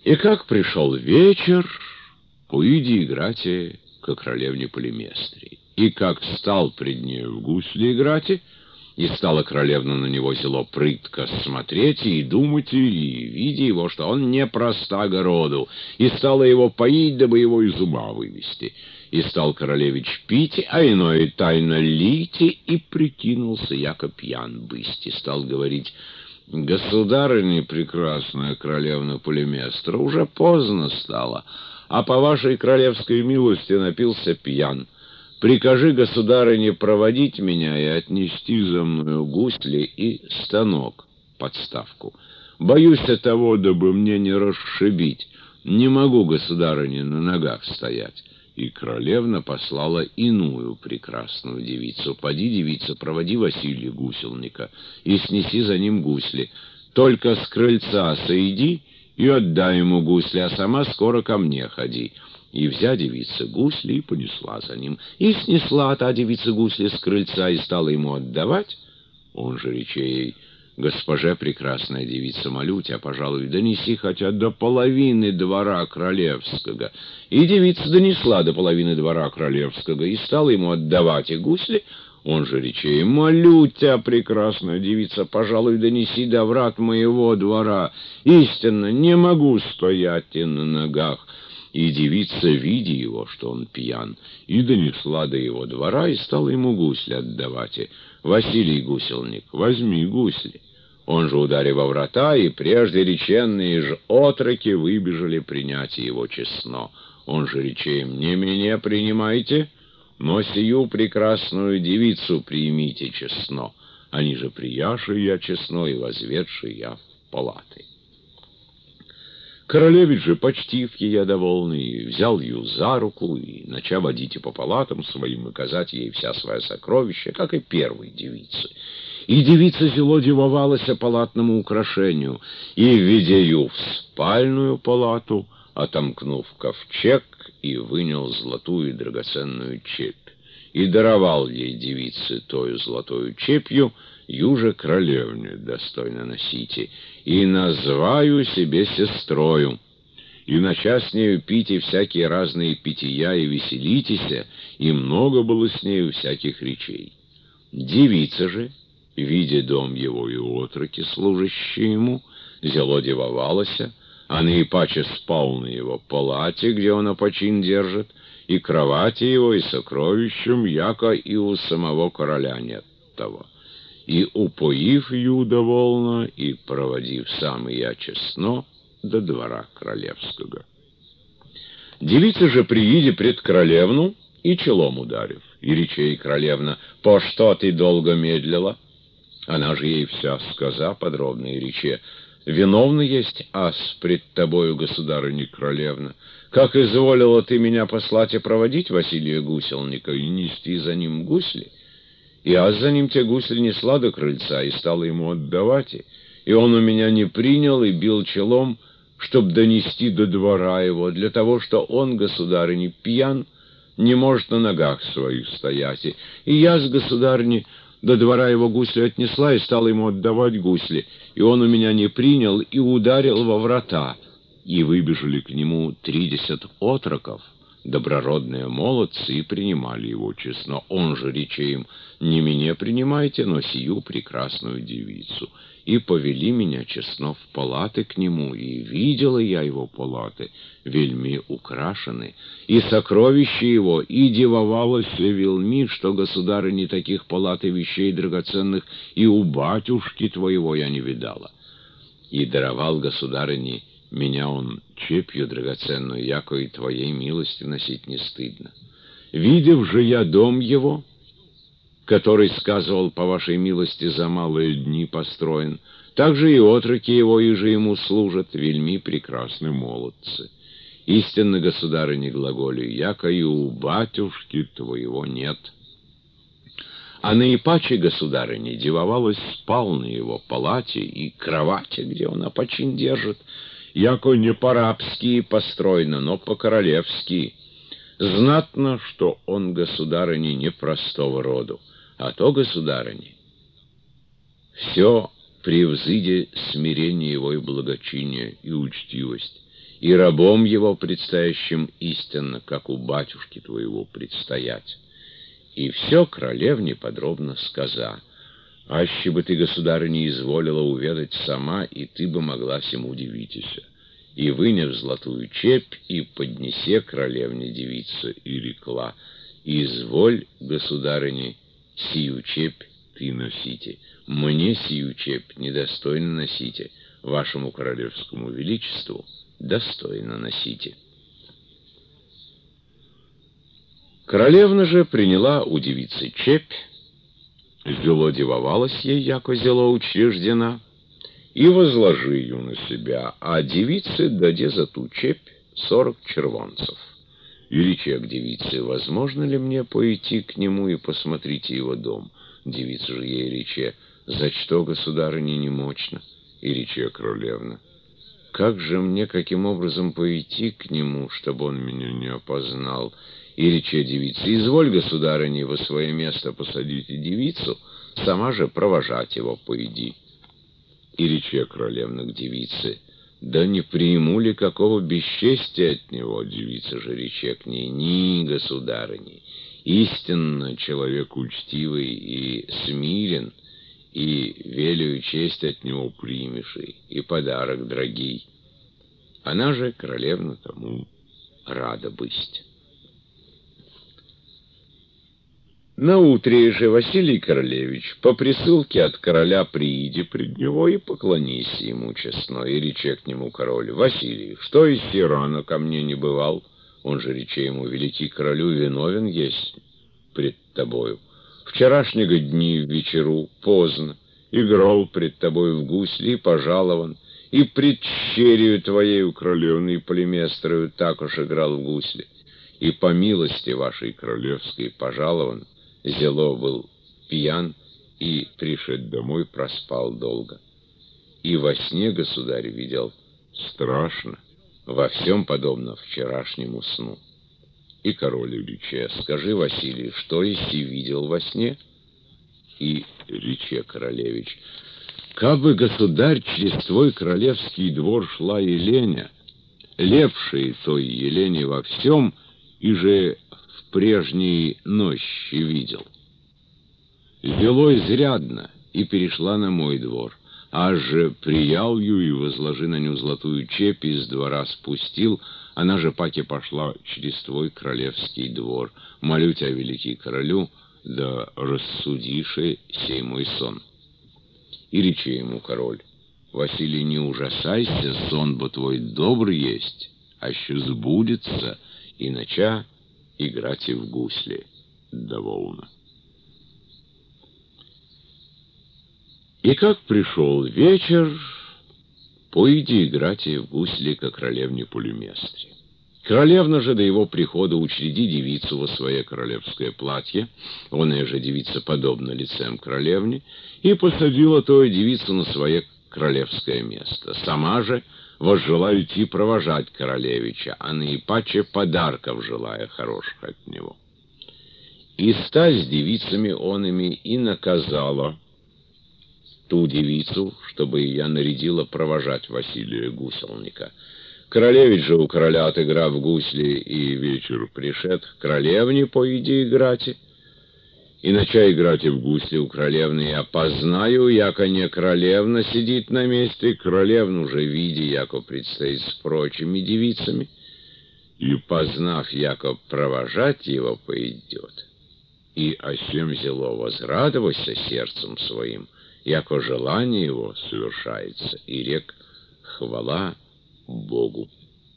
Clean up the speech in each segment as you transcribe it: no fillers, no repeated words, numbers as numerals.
И как пришел вечер, уйди играти ко королевне Полиместрии. И как стал пред нею в гусли играти, и стала королевна на него зело прытко смотреть и думать, и видя его, что он не проста роду, и стала его поить, дабы его из ума вывести. И стал королевич пить, а иное тайно лить, и прикинулся, яко пьян бысть, и стал говорить: «Государыня прекрасная, королевна Полиместра, уже поздно стало, а по вашей королевской милости напился пьян. Прикажи, государыне, проводить меня и отнести за мною гусли и станок, подставку. Боюсь того, дабы мне не расшибить. Не могу, государыне, на ногах стоять». И королевна послала иную прекрасную девицу: «Поди, девица, проводи Василия гуселника и снеси за ним гусли. Только с крыльца сойди и отдай ему гусли, а сама скоро ко мне ходи». И взя девица гусли и понесла за ним. И снесла та девица гусли с крыльца и стала ему отдавать. Он же рече ей: «Госпоже, прекрасная девица, молю тебя, пожалуй, донеси хотя до половины двора королевского». И девица донесла до половины двора королевского и стала ему отдавать и гусли. Он же рече ей: «Молю тебя, прекрасная девица, пожалуй, донеси до врат моего двора. Истинно, не могу стоять и на ногах». И девица, видя его, что он пьян, и донесла до его двора, и стала ему гусли отдавать. И: «Василий гуселник, возьми гусли». Он же, ударив во врата, и прежде реченные ж отроки выбежали принять его честно. Он же рече им: «Не меня принимайте, но сию прекрасную девицу примите честно». Они же: «Прияши я честно, и возведши я в палаты». Королевич же, почтив ее довольный, взял ее за руку и, начав водить по палатам своим и казать ей вся своя сокровища, как и первой девице. И девица зело дивовалась палатному украшению, и, введя ее в спальную палату, отомкнув ковчег, и вынял золотую драгоценную чепь, и даровал ей девице тою золотою чепью, юже королевне достойно носите, и назваю себе сестрою, и нача с нею пить и всякие разные питья, и веселитеся, и много было с нею всяких речей. Девица же, видя дом его и отроки, служащие ему, зело дивовалася, а наипаче спал на его палате, где он опочин держит, и кровати его, и сокровищем, яко и у самого короля нет того. И, упоив ее довольно, и проводив сам я честно до двора королевского. Девица же, прииде пред королевну, и челом ударив, и рече ей королевна: «По что ты долго медлила?» Она же ей вся сказа подробно и рече: «Виновна есть ас пред тобою, государыня королевна. Как изволила ты меня послать и проводить Василия гуселника и нести за ним гусли, и аз за ним те гусли несла до крыльца и стала ему отдавать, и он у меня не принял и бил челом, чтоб донести до двора его, для того, что он, государыня, пьян, не может на ногах своих стоять. И я с государыни до двора его гусли отнесла и стала ему отдавать гусли, и он у меня не принял и ударил во врата, и выбежали к нему 30 отроков, доброродные молодцы, и принимали его честно. Он же рече им: «Не меня принимайте, но сию прекрасную девицу». И повели меня честно в палаты к нему, и видела я его палаты, вельми украшены, и сокровища его, и дивовалась вельми, что, государыни, таких палат и вещей драгоценных и у батюшки твоего я не видала. И даровал, государыне, меня он чепью драгоценную, яко и твоей милости носить не стыдно. Видев же я дом его, который, сказывал, по вашей милости за малые дни построен, также и отроки его иже ему служат, вельми прекрасны молодцы. Истинно, государыня, глаголю, яко и у батюшки твоего нет». А наипаче, государыня, дивовалась спал на его палате и кровати, где он опочин держит, яко не по-рабски построено, но по-королевски. Знатно, что он, государыня, не простого роду, а то, государыня, все превзыде смирение его и благочиние, и учтивость, и рабом его предстоящим истинно, как у батюшки твоего предстоять. И все королевне подробно сказа. Аще бы ты, государыня, изволила уведать сама, и ты бы могла сему удивитеся. И, выняв золотую чепь, и поднесе королевне девица, и рекла: «Изволь, государыня, сию чепь ты носите. Мне сию чепь недостойно носите, вашему королевскому величеству достойно носите». Королевна же приняла у девицы чепь, зело девовалась ей, яко зело учреждена, и возложи ее на себя, а девице даде за ту чепь 40 червонцев. И рече к девице: возможно ли мне пойти к нему и посмотреть его дом? Девица же ей рече: за что, государыня, немочно? И рече королевна: как же мне, каким образом пойти к нему, чтобы он меня не опознал? И рече девица: изволь, государыня, во свое место посадите девицу, сама же провожать его пойди. И рече королевна к девице: да не приму ли какого бесчестия от него? Девица же рече к ней: ни, государыня, истинно человек учтивый и смирен, и велию честь от него примешь, и подарок дорогий. Она же, королевна, тому рада быть. Наутре же Василий Королевич по присылке от короля прииди пред него и поклонись ему честно, и рече к нему король: Василий, что из сей рано ко мне не бывал? Он же рече ему: великий королю, виновен есть пред тобою. Вчерашнего дни в вечеру поздно играл пред тобою в гусли и пожалован, и пред черею твоею королевной полиместрою так уж играл в гусли, и по милости вашей королевской пожалован, зело был пьян, и, пришед домой, проспал долго. И во сне, государь, видел страшно, во всем подобно вчерашнему сну. И король рече: скажи, Василий, что еси видел во сне? И рече королевич: кабы, государь, через твой королевский двор шла Еленя, лепшей той Елене во всем, и же в прежней нощи видел. Зело изрядно, и перешла на мой двор, аж же приял ее и, возложи на нее золотую чепь, из двора спустил, она же паки пошла через твой королевский двор. Молю тебя, великий королю, да рассудиши сей мой сон. И рече ему король: Василий, не ужасайся, сон бо твой добрый есть, аще сбудется, и нача играть и в гусли довольно. И как пришел вечер, пойди играть и в гусли ко королевне Полиместре. Королевна же до его прихода учреди девицу во свое королевское платье, оная же девица подобна лицем королевне, и посадила тою девицу на свое королевское место. Сама же возжела идти провожать королевича, а наипаче подарков желая хороших от него. И ста с девицами онами и наказала ту девицу, чтобы я нарядила провожать Василия гуселника. Королевич же у короля, отыграв гусли и вечер пришед, к королевне поиди играть, и начай играть и в гусли у королевны, я познаю, яко не королевна сидит на месте, королевну же види, яко предстоит с прочими девицами, и, познав, яко провожать его пойдет, и о сем зело возрадовайся сердцем своим, яко желание его совершается, и рек: хвала Богу.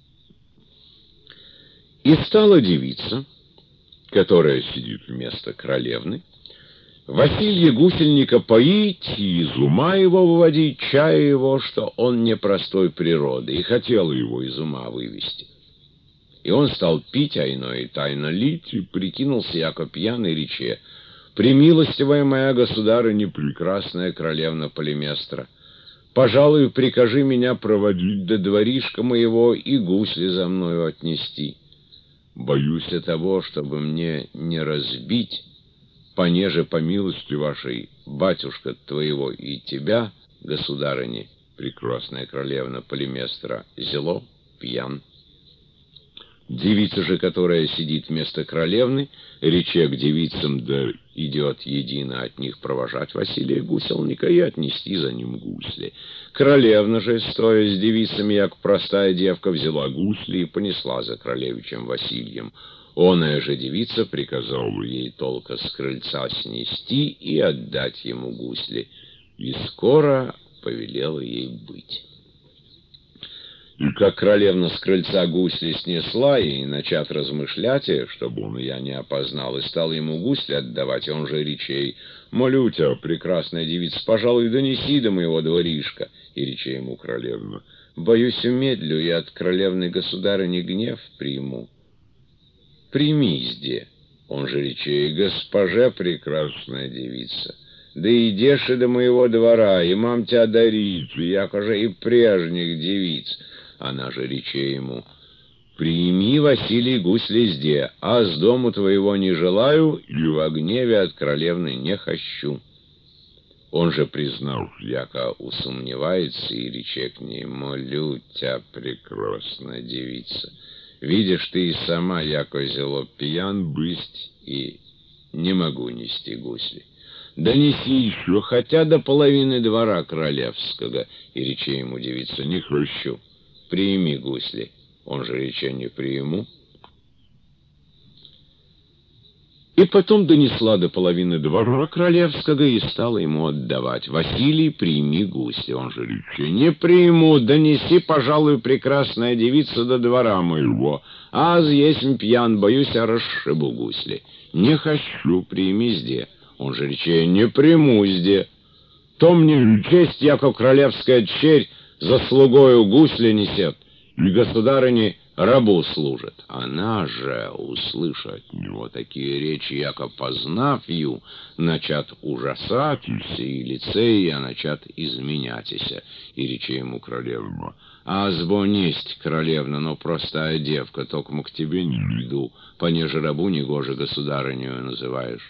И стала девица, которая сидит вместо королевны, Василия гусельника поить и из ума его выводить, чая его, что он непростой природы, и хотела его из ума вывести. И он стал пить, а иное и тайно лить, и прикинулся, яко пьяный, рече: «Премилостивая моя государыня, прекрасная королевна Полиместра, пожалуй, прикажи меня проводить до дворишка моего и гусли за мною отнести. Боюсь того, чтобы мне не разбить, понеже по милости вашей, батюшка твоего и тебя, государыня, прекрасная королевна Полиместра, зело пьян. Девица же, которая сидит вместо королевны, рече к девицам, да идет едино от них провожать Василия Гуселника и отнести за ним гусли. Королевна же, стоя с девицами, як простая девка, взяла гусли и понесла за королевичем Васильем. Оная же девица приказала ей только с крыльца снести и отдать ему гусли, и скоро повелела ей быть. И как королевна с крыльца гусли снесла, и, начав размышлять, чтобы он я не опознал, и стал ему гусли отдавать, он же речей: «Молю тебя, прекрасная девица, пожалуй, донеси до моего дворишка». И речей ему королевна: «Боюсь, умедлю, и от королевны государыни гнев приму». «Прими сде». Он же речей: «Госпоже, прекрасная девица, да идешь и до моего двора, и мам тебя дарит, якоже и прежних девиц». Она же рече ему: «Прими, Василий, гусли сде, а с дому твоего не желаю, и во гневе от королевны не хочу». Он же признал, яко усомневается, и рече к ней: «Молю тебя, прекрасная девица, видишь ты и сама, яко зело пьян бысть, и не могу нести гусли. Донеси еще, хотя до половины двора королевского». И рече ему девица: «Не хочу. Прими гусли». Он же рече: «Не приму». И потом донесла до половины двора королевского и стала ему отдавать. «Василий, прими гусли». Он же рече: «Не приму. Донеси, пожалуй, прекрасная девица, до двора моего. Аз есть пьян, боюсь, я расшибу гусли». «Не хочу. Прими сде». Он же рече: «Не приму сде. То мне честь, яко королевская черь за слугою гусли несет, и государыне рабу служит». Она же, услыша от него такие речи, яко познав ю, начат ужасатися, и лице ее начат изменятися. И рече ему королевна: «Азбо несть, королевна, но простая девка, токмо к тебе не иду, понеже рабу негоже государыню называешь».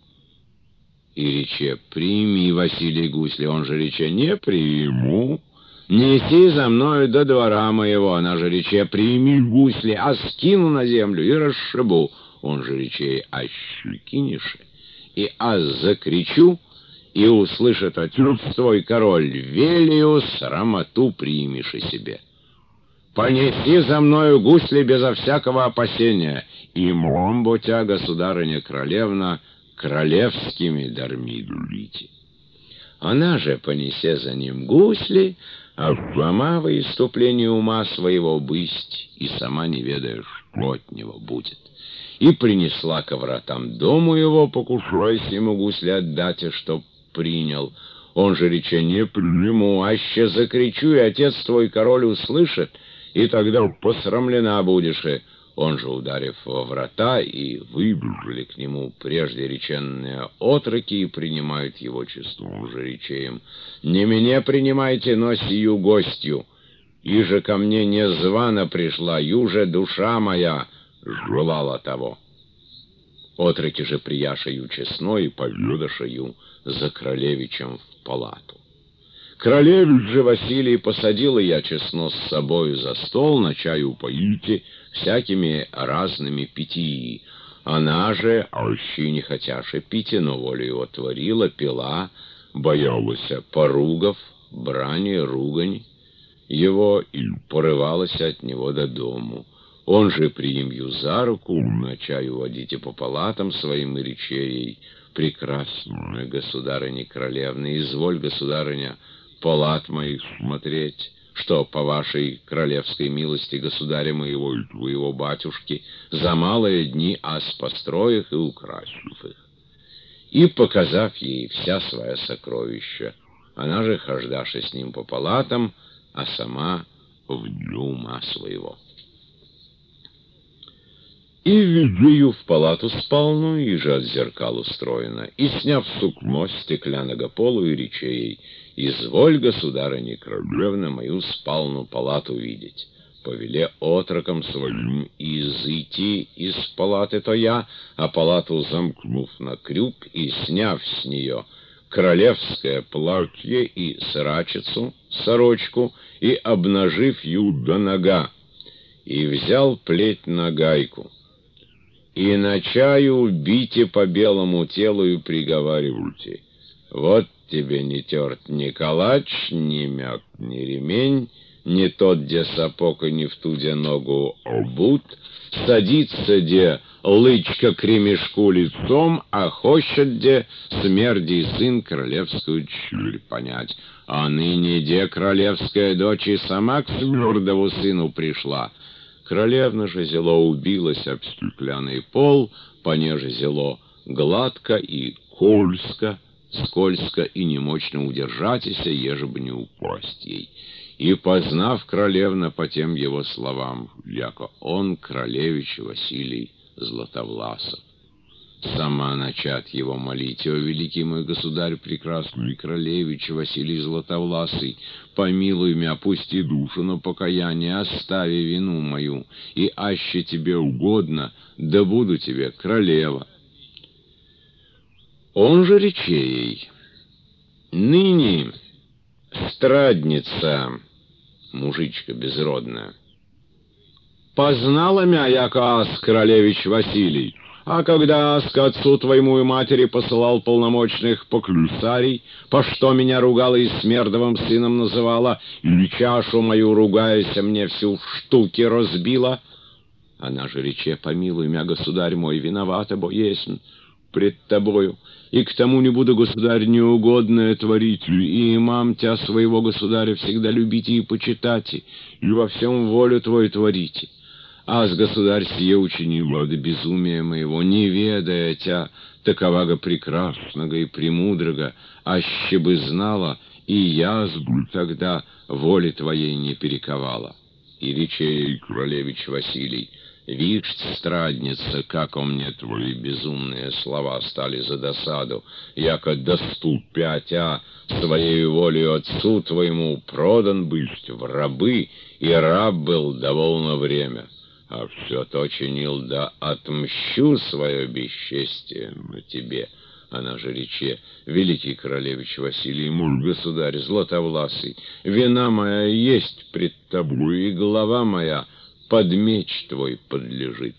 И рече: «Прими, Василий, гусли». Он же рече: «Не приму. Неси за мною до двора моего». Она же рече: «Прими гусли, а скину на землю и расшибу». Он же рече: «Аще кинешь, и аз закричу, и услышит отец твой король, велию срамоту примешь и себе. Понеси за мною гусли безо всякого опасения, и мломбо тя, государыня королевна, королевскими дарми дулите». Она же, понесе за ним гусли, а сама во иступлении ума своего бысть, и сама не ведаешь, что от него будет. И принесла ко вратам дому его, покушаясь ему гусли отдать, чтоб принял. Он же рече: «Не приму, аще закричу, и отец твой король услышит, и тогда посрамлена будешь». Он же, ударив во врата, и выбежали к нему прежде реченные отроки, и принимают его число. Он же рече им: «Не меня принимайте, но сию гостью, иже ко мне незвано пришла, юже душа моя желала того». Отроки же прияшею честно и поведашею за королевичем в палату. Королевич же Василий посадила я честно с собою за стол, на чаю упоите всякими разными питьи. Она же, аще не хотяше пить, но волю его творила, пила, боялась поругов, брани, ругань его, и порывалась от него до дому. Он же, приимью за руку, на чаю водите по палатам своим и речей: «Прекрасная государыня королевна, изволь, государыня, палат моих смотреть, что по вашей королевской милости государя моего и твоего батюшки за малые дни аз построих и украсив их». И, показав ей вся своя сокровища, она же хождаша с ним по палатам, а сама в дню ума своего. И введу ее в палату спальную, и же от зеркал устроена, и, сняв сукно стеклянного полу, и рече ей: «Изволь, государыня королевна, мою спальну палату видеть. Повеле отрокам своим изыти из палаты то я, а палату замкнув на крюк и сняв с нее королевское платье и срачицу, сорочку, и обнажив ю до нога, и взял плеть на гайку. И на чаю бите по белому телу и приговаривайте: вот тебе не терт ни калач, ни мят, ни ремень, не тот, где сапог, и не в ту, где ногу обут, садится, где лычка к ремешку лицом, а хочет, где смерди сын королевскую чурь понять. А ныне, где королевская дочь и сама к смердову сыну пришла. Королевна же зело убилась об стеклянный пол, понеже зело гладко и кольско, скользко, и немощно удержатися, еже бы не упасть ей. И познав королевна по тем его словам, яко он королевич Василий Златовласов. Сама начат его молить: о великий мой государь прекрасный королевич Василий Златовласый, помилуй меня, пусти душу на покаяние, остави вину мою, и аще тебе угодно, да буду тебе королева. Он же рече ей: ныне страдница, мужичка безродная, познала мя, яко ас королевич Василий. А когда ас к отцу твоему и матери посылал полномочных поклюсарей, по что меня ругала и смердовым сыном называла, и чашу мою, ругаясь, мне всю штуки разбила, она же рече: помилуй мя, государь мой, виновата, бо есмь пред тобою, и к тому не буду, государь, неугодное творить, и имам тебя своего государя всегда любите и почитайте, и во всем волю твою творите. Аз, государь, сие учинила от безумия моего, не ведая тя таковаго прекрасного и премудрого, аще бы знала, и я бы тогда воли твоей не перековала. И рече ей королевич Василий: вишь, страдница, как о мне твои безумные слова стали за досаду, яко доступя тя своей волею отцу твоему продан бысть в рабы, и раб был довольно время. А все то чинил, да отмщу свое бесчестие на тебе. Она же рече: великий королевич Василий, муж государь Златовласый, вина моя есть пред тобой, и голова моя под меч твой подлежит.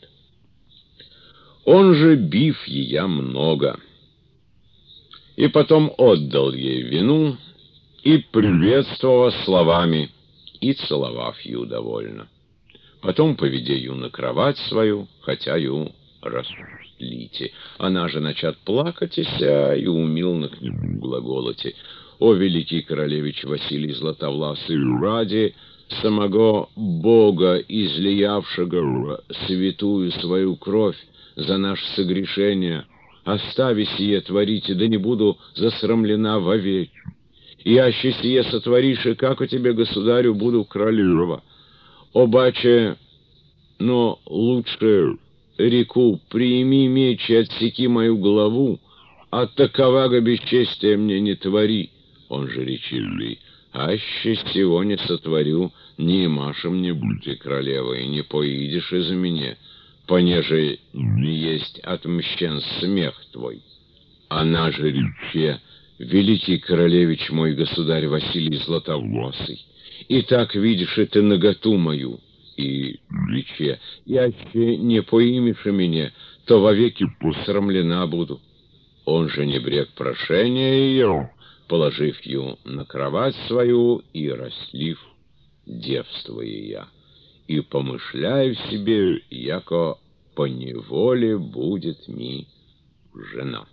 Он же бив ее много, и потом отдал ей вину, и приветствовал словами, и целовав ее довольно. Потом поведе ее на кровать свою, хотя ее растлите. Она же начат плакатися, и умилно к нему глаголоте: о великий королевич Василий Златовласый, ради самого Бога, излиявшего святую свою кровь за наше согрешение, остави сие творите, да не буду засрамлена вовеки. И аще сие сотворишь, и как у тебе, государю, буду королева. Обаче, но лучше реку: прими меч и отсеки мою голову, а таковаго бесчестия мне не твори. Он же речивый: аще сего не сотворю, не машем не будьте королевой, и не поидешь из меня, понеже не есть отмщен смех твой. Она же рече: великий королевич мой государь Василий Златовласый, и так видишь и ты наготу мою. И рече: яще не поимешь меня, то вовеки посрамлена буду. Он же не брек прошения ее, положив ее на кровать свою и растлив девствуя я, и помышляю себе, яко по неволе будет ми жена.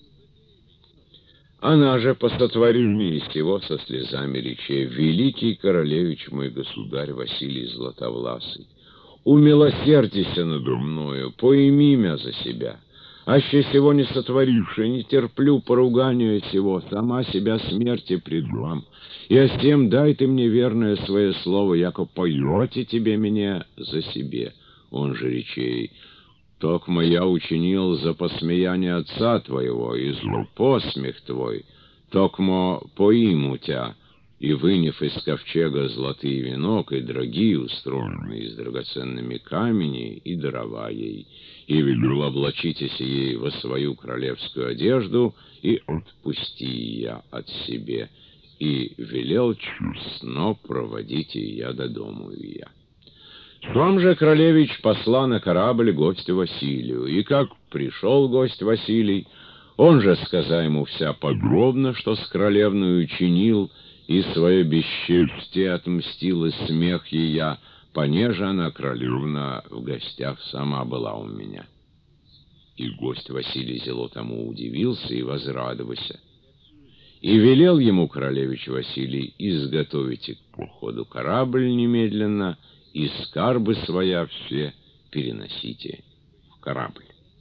Она же по сотворению сего со слезами рече: великий королевич мой государь Василий Златовласый, умилосердися надо мною, поими мя за себя. Аще сего не сотворивши, не терплю поруганию сего, сама себя смерти предам. И о сем дай ты мне верное свое слово, яко поете тебе меня за себе. Он же речей: токмо я учинил за посмеяние отца твоего, и злопосмех твой, токмо поиму тя, и, выняв из ковчега золотый венок и дорогие, устроенные из драгоценными камени, и дарова ей, и велю облачитесь ей во свою королевскую одежду, и отпусти я от себе, и велел честно проводите я до дому я. Сам же королевич посла на корабль гостю Василию, и как пришел гость Василий, он же, сказа ему вся подробно, что с королевною чинил, и свое бесчестие отмстил, и смех ея, понеже она, королевна, в гостях сама была у меня. И гость Василий зело тому удивился и возрадовался. И велел ему королевич Василий изготовить к походу корабль немедленно, и скарбы своя все переносите в корабль.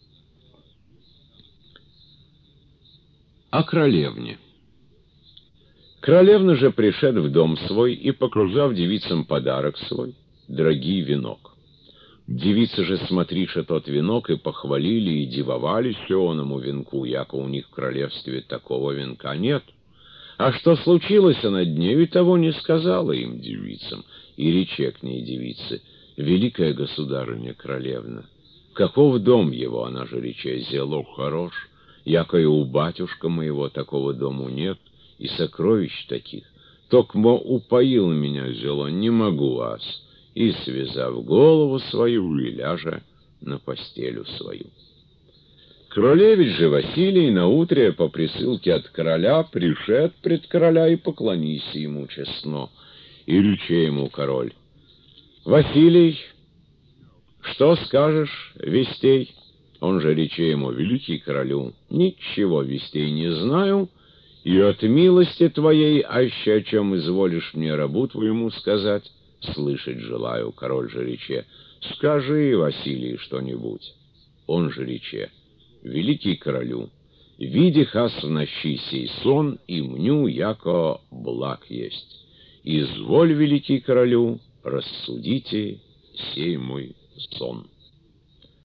О королевне. Королевна же, пришед в дом свой и покружав девицам подарок свой, дорогий венок. Девицы же, смотриша тот венок, и похвалили, и дивовались оному венку, яко у них в королевстве такого венка нет. А что случилось над нею, того не сказала им девицам, и рече к ней девицы: «Великая государыня королевна, каков дом его?» Она же рече: «Зело хорош, яко и у батюшка моего такого дому нет, и сокровищ таких. Токмо упоил меня зело, не могу вас». И, связав голову свою, и ляжа на постелю свою. Королевич же Василий наутре по присылке от короля пришед пред короля и поклонися ему честно. И рече ему король: «Василий, что скажешь вестей?» Он же рече ему: «Великий королю, ничего вестей не знаю, и от милости твоей, аще о чем изволишь мне рабу твоему сказать, слышать желаю». Король же рече: «Скажи, Василий, что-нибудь». Он же рече: «Великий королю, види хас в нощи сей сон, и мню, яко благ есть. Изволь, великий королю, рассудите сей мой сон».